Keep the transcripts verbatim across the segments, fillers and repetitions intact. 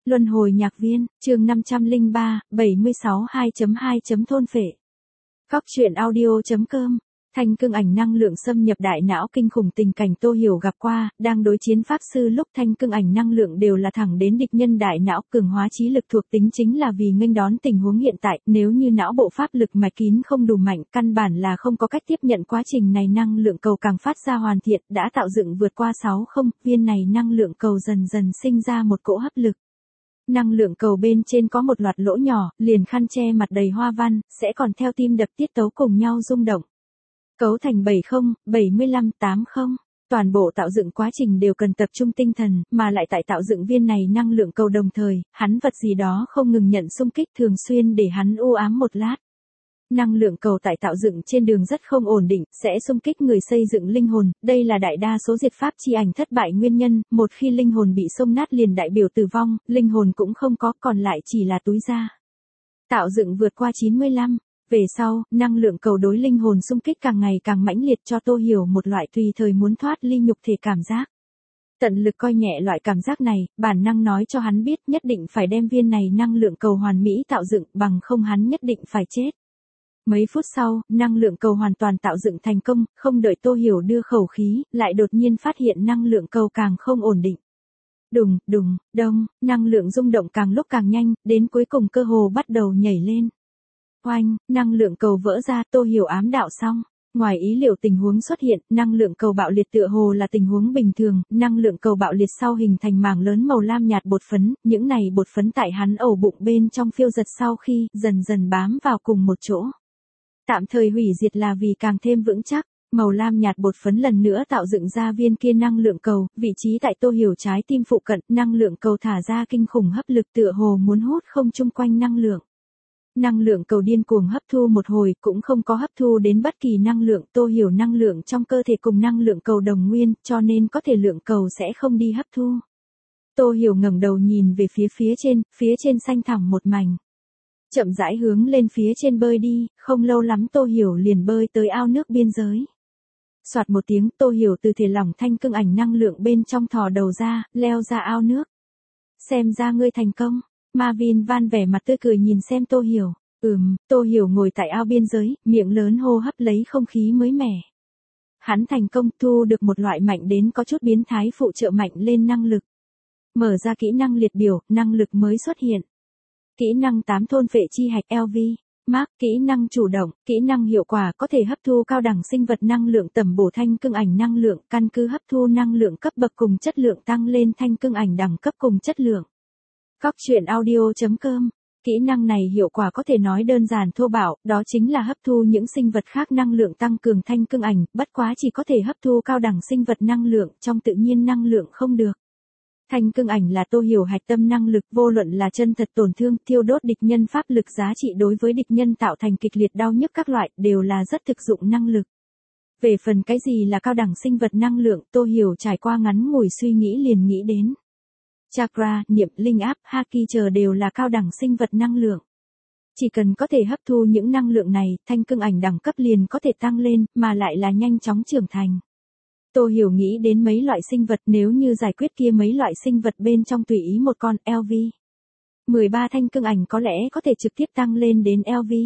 Luân hồi nhạc viên, chương năm trăm lẻ ba, bảy mươi sáu hai chấm hai Thôn phệ. Cóc truyện audio.com. Thanh cương ảnh năng lượng xâm nhập đại não kinh khủng tình cảnh Tô Hiểu gặp qua, đang đối chiến pháp sư lúc thanh cương ảnh năng lượng đều là thẳng đến địch nhân đại não cường hóa trí lực thuộc tính chính là vì nghênh đón tình huống hiện tại, nếu như não bộ pháp lực mạch kín không đủ mạnh, căn bản là không có cách tiếp nhận quá trình này năng lượng cầu càng phát ra hoàn thiện, đã tạo dựng vượt qua sáu không, viên này năng lượng cầu dần dần sinh ra một cỗ hấp lực. Năng lượng cầu bên trên có một loạt lỗ nhỏ, liền khăn che mặt đầy hoa văn, sẽ còn theo tim đập tiết tấu cùng nhau rung động. Cấu thành bảy không, bảy mươi lăm, tám không. Toàn bộ tạo dựng quá trình đều cần tập trung tinh thần, mà lại tại tạo dựng viên này năng lượng cầu đồng thời, hắn vật gì đó không ngừng nhận xung kích thường xuyên để hắn u ám một lát. Năng lượng cầu tại tạo dựng trên đường rất không ổn định, sẽ xung kích người xây dựng linh hồn, đây là đại đa số diệt pháp chi ảnh thất bại nguyên nhân, một khi linh hồn bị xông nát liền đại biểu tử vong, linh hồn cũng không có, còn lại chỉ là túi da. Tạo dựng vượt qua chín mươi lăm. Về sau, năng lượng cầu đối linh hồn xung kích càng ngày càng mãnh liệt cho Tô Hiểu một loại tùy thời muốn thoát ly nhục thể cảm giác. Tận lực coi nhẹ loại cảm giác này, bản năng nói cho hắn biết nhất định phải đem viên này năng lượng cầu hoàn mỹ tạo dựng, bằng không hắn nhất định phải chết. Mấy phút sau, năng lượng cầu hoàn toàn tạo dựng thành công, không đợi Tô Hiểu đưa khẩu khí, lại đột nhiên phát hiện năng lượng cầu càng không ổn định. Đùng, đùng, đông, năng lượng rung động càng lúc càng nhanh, đến cuối cùng cơ hồ bắt đầu nhảy lên. Oanh, năng lượng cầu vỡ ra, Tô Hiểu ám đạo xong. Ngoài ý liệu tình huống xuất hiện, năng lượng cầu bạo liệt tựa hồ là tình huống bình thường, năng lượng cầu bạo liệt sau hình thành mảng lớn màu lam nhạt bột phấn, những này bột phấn tại hắn ổ bụng bên trong phiêu giật sau khi dần dần bám vào cùng một chỗ. Tạm thời hủy diệt là vì càng thêm vững chắc, màu lam nhạt bột phấn lần nữa tạo dựng ra viên kia năng lượng cầu, vị trí tại Tô Hiểu trái tim phụ cận, năng lượng cầu thả ra kinh khủng hấp lực tựa hồ muốn hút không chung quanh năng lượng. Năng lượng cầu điên cuồng hấp thu một hồi cũng không có hấp thu đến bất kỳ năng lượng, Tô Hiểu năng lượng trong cơ thể cùng năng lượng cầu đồng nguyên, cho nên có thể lượng cầu sẽ không đi hấp thu. Tô Hiểu ngẩng đầu nhìn về phía phía trên, phía trên xanh thẳm một mảnh. Chậm rãi hướng lên phía trên bơi đi, không lâu lắm Tô Hiểu liền bơi tới ao nước biên giới. Soạt một tiếng, Tô Hiểu từ thể lỏng thanh cương ảnh năng lượng bên trong thò đầu ra, leo ra ao nước. Xem ra ngươi thành công. Marvin Van vẻ mặt tươi cười nhìn xem Tô Hiểu. Ừm, Tô Hiểu ngồi tại ao biên giới, miệng lớn hô hấp lấy không khí mới mẻ. Hắn thành công thu được một loại mạnh đến có chút biến thái phụ trợ mạnh lên năng lực. Mở ra kỹ năng liệt biểu, năng lực mới xuất hiện. Kỹ năng tám thôn phệ chi hạch L V. Mark, kỹ năng chủ động, kỹ năng hiệu quả có thể hấp thu cao đẳng sinh vật năng lượng tầm bổ thanh cương ảnh năng lượng, căn cứ hấp thu năng lượng cấp bậc cùng chất lượng tăng lên thanh cương ảnh đẳng cấp cùng chất lượng. Cóc truyện audio.com. Kỹ năng này hiệu quả có thể nói đơn giản thô bạo, đó chính là hấp thu những sinh vật khác năng lượng tăng cường thanh cương ảnh, bất quá chỉ có thể hấp thu cao đẳng sinh vật năng lượng, trong tự nhiên năng lượng không được. Thanh cương ảnh là Tô Hiểu hạch tâm năng lực, vô luận là chân thật tổn thương, thiêu đốt địch nhân pháp lực giá trị đối với địch nhân tạo thành kịch liệt đau nhức các loại, đều là rất thực dụng năng lực. Về phần cái gì là cao đẳng sinh vật năng lượng, Tô Hiểu trải qua ngắn ngủi suy nghĩ liền nghĩ đến. Chakra, niệm, linh áp, haki chờ đều là cao đẳng sinh vật năng lượng. Chỉ cần có thể hấp thu những năng lượng này, thanh cương ảnh đẳng cấp liền có thể tăng lên, mà lại là nhanh chóng trưởng thành. Tô Hiểu nghĩ đến mấy loại sinh vật, nếu như giải quyết kia mấy loại sinh vật bên trong tùy ý một con L V. mười ba thanh cương ảnh có lẽ có thể trực tiếp tăng lên đến L V.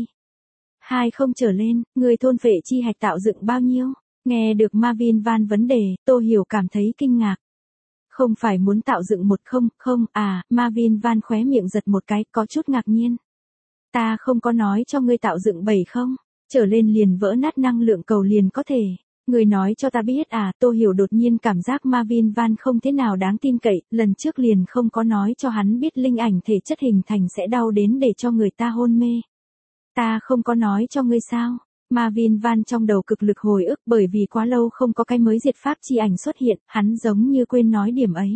hai không trở lên, người thôn phệ chi hạch tạo dựng bao nhiêu? Nghe được Marvin Van vấn đề, Tô Hiểu cảm thấy kinh ngạc. Không phải muốn tạo dựng một không, không, à, Marvin Van khóe miệng giật một cái, có chút ngạc nhiên. Ta không có nói cho ngươi tạo dựng bảy không, trở lên liền vỡ nát năng lượng cầu liền có thể. Người nói cho ta biết à, Tô Hiểu đột nhiên cảm giác Marvin Van không thế nào đáng tin cậy, lần trước liền không có nói cho hắn biết linh ảnh thể chất hình thành sẽ đau đến để cho người ta hôn mê. Ta không có nói cho ngươi sao? Marvin Van trong đầu cực lực hồi ức bởi vì quá lâu không có cái mới diệt pháp chi ảnh xuất hiện, hắn giống như quên nói điểm ấy.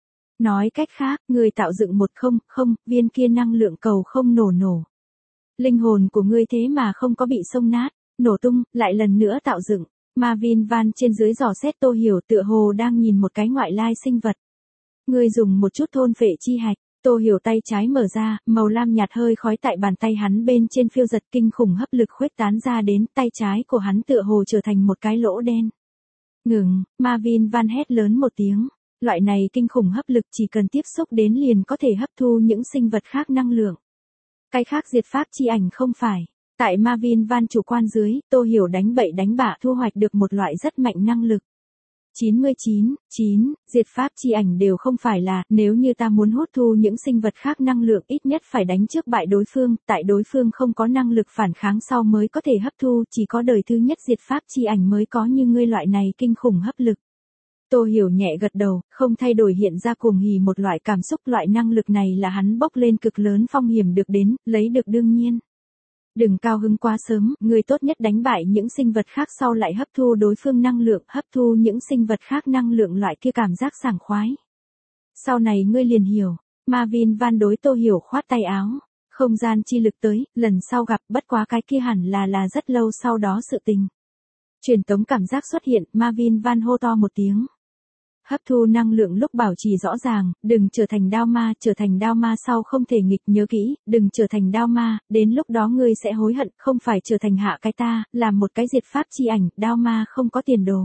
Nói cách khác, người tạo dựng một không, không, viên kia năng lượng cầu không nổ nổ. Linh hồn của ngươi thế mà không có bị xông nát, nổ tung, lại lần nữa tạo dựng. Marvin Van trên dưới dò xét Tô Hiểu tựa hồ đang nhìn một cái ngoại lai sinh vật. Ngươi dùng một chút thôn phệ chi hạch. Tô Hiểu tay trái mở ra, màu lam nhạt hơi khói tại bàn tay hắn bên trên phiêu giật kinh khủng hấp lực khuếch tán ra đến, tay trái của hắn tựa hồ trở thành một cái lỗ đen. Ngừng, Marvin Van hét lớn một tiếng. Loại này kinh khủng hấp lực chỉ cần tiếp xúc đến liền có thể hấp thu những sinh vật khác năng lượng. Cái khác diệt pháp chi ảnh không phải. Tại Marvin Van chủ quan dưới, Tô Hiểu đánh bậy đánh bạ thu hoạch được một loại rất mạnh năng lực. chín mươi chín, chín, diệt pháp chi ảnh đều không phải là, nếu như ta muốn hút thu những sinh vật khác năng lượng ít nhất phải đánh trước bại đối phương, tại đối phương không có năng lực phản kháng sau mới có thể hấp thu, chỉ có đời thứ nhất diệt pháp chi ảnh mới có như ngươi loại này kinh khủng hấp lực. Tô Hiểu nhẹ gật đầu, không thay đổi hiện ra cuồng hỉ một loại cảm xúc, loại năng lực này là hắn bốc lên cực lớn phong hiểm được đến, lấy được đương nhiên. Đừng cao hứng quá sớm, ngươi tốt nhất đánh bại những sinh vật khác sau lại hấp thu đối phương năng lượng, hấp thu những sinh vật khác năng lượng loại kia cảm giác sảng khoái. Sau này ngươi liền hiểu, Marvin Van đối Tô Hiểu khoát tay áo, không gian chi lực tới, lần sau gặp, bất quá cái kia hẳn là là rất lâu sau đó sự tình. Truyền tống cảm giác xuất hiện, Marvin Van hô to một tiếng. Hấp thu năng lượng lúc bảo trì rõ ràng, đừng trở thành đao ma, trở thành đao ma sau không thể nghịch, nhớ kỹ, đừng trở thành đao ma, đến lúc đó ngươi sẽ hối hận, không phải trở thành hạ cái ta, làm một cái diệt pháp chi ảnh, đao ma không có tiền đồ.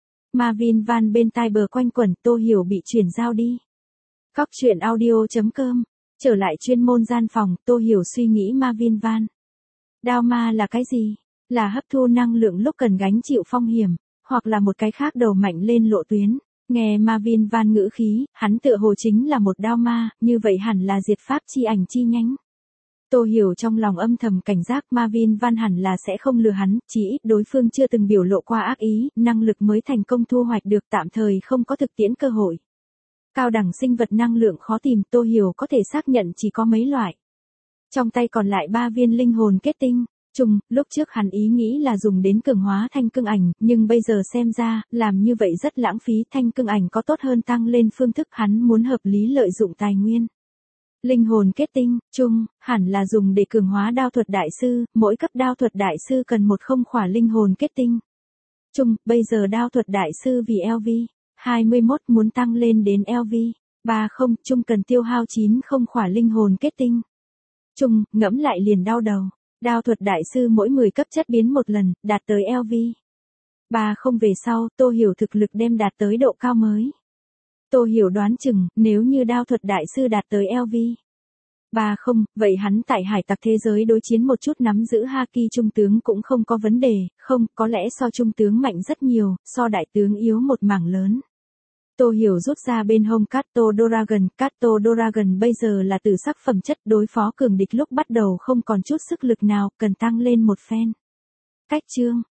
Marvin Van bên tai bờ quanh quẩn, Tô Hiểu bị chuyển giao đi. Cóc truyện audio chấm com, trở lại chuyên môn gian phòng, Tô Hiểu suy nghĩ Marvin Van. Đao ma là cái gì? Là hấp thu năng lượng lúc cần gánh chịu phong hiểm, hoặc là một cái khác đầu mạnh lên lộ tuyến. Nghe Marvin Van ngữ khí, hắn tựa hồ chính là một đao ma, như vậy hẳn là diệt pháp chi ảnh chi nhánh. Tô Hiểu trong lòng âm thầm cảnh giác Marvin Van hẳn là sẽ không lừa hắn, chỉ ít đối phương chưa từng biểu lộ qua ác ý, năng lực mới thành công thu hoạch được tạm thời không có thực tiễn cơ hội. Cao đẳng sinh vật năng lượng khó tìm, Tô Hiểu có thể xác nhận chỉ có mấy loại. Trong tay còn lại ba viên linh hồn kết tinh. Trùng, lúc trước hắn ý nghĩ là dùng đến cường hóa thanh cương ảnh, nhưng bây giờ xem ra, làm như vậy rất lãng phí, thanh cương ảnh có tốt hơn tăng lên phương thức, hắn muốn hợp lý lợi dụng tài nguyên. Linh hồn kết tinh, chung, hẳn là dùng để cường hóa đao thuật đại sư, mỗi cấp đao thuật đại sư cần một không khỏa linh hồn kết tinh. Chung, bây giờ đao thuật đại sư vì L V hai mươi mốt muốn tăng lên đến L V ba mươi, chung cần tiêu hao chín không khỏa linh hồn kết tinh. Chung, ngẫm lại liền đau đầu. Đao thuật đại sư mỗi mười cấp chất biến một lần, đạt tới L V ba mươi về sau, Tô Hiểu thực lực đem đạt tới độ cao mới. Tô Hiểu đoán chừng, nếu như đao thuật đại sư đạt tới L V ba mươi, vậy hắn tại hải tặc thế giới đối chiến một chút nắm giữ haki trung tướng cũng không có vấn đề, không, có lẽ so trung tướng mạnh rất nhiều, so đại tướng yếu một mảng lớn. Tô Hiểu rút ra bên hông Kato Dragon, Kato Dragon bây giờ là tử sắc phẩm chất, đối phó cường địch lúc bắt đầu không còn chút sức lực nào, cần tăng lên một phen. Cách chương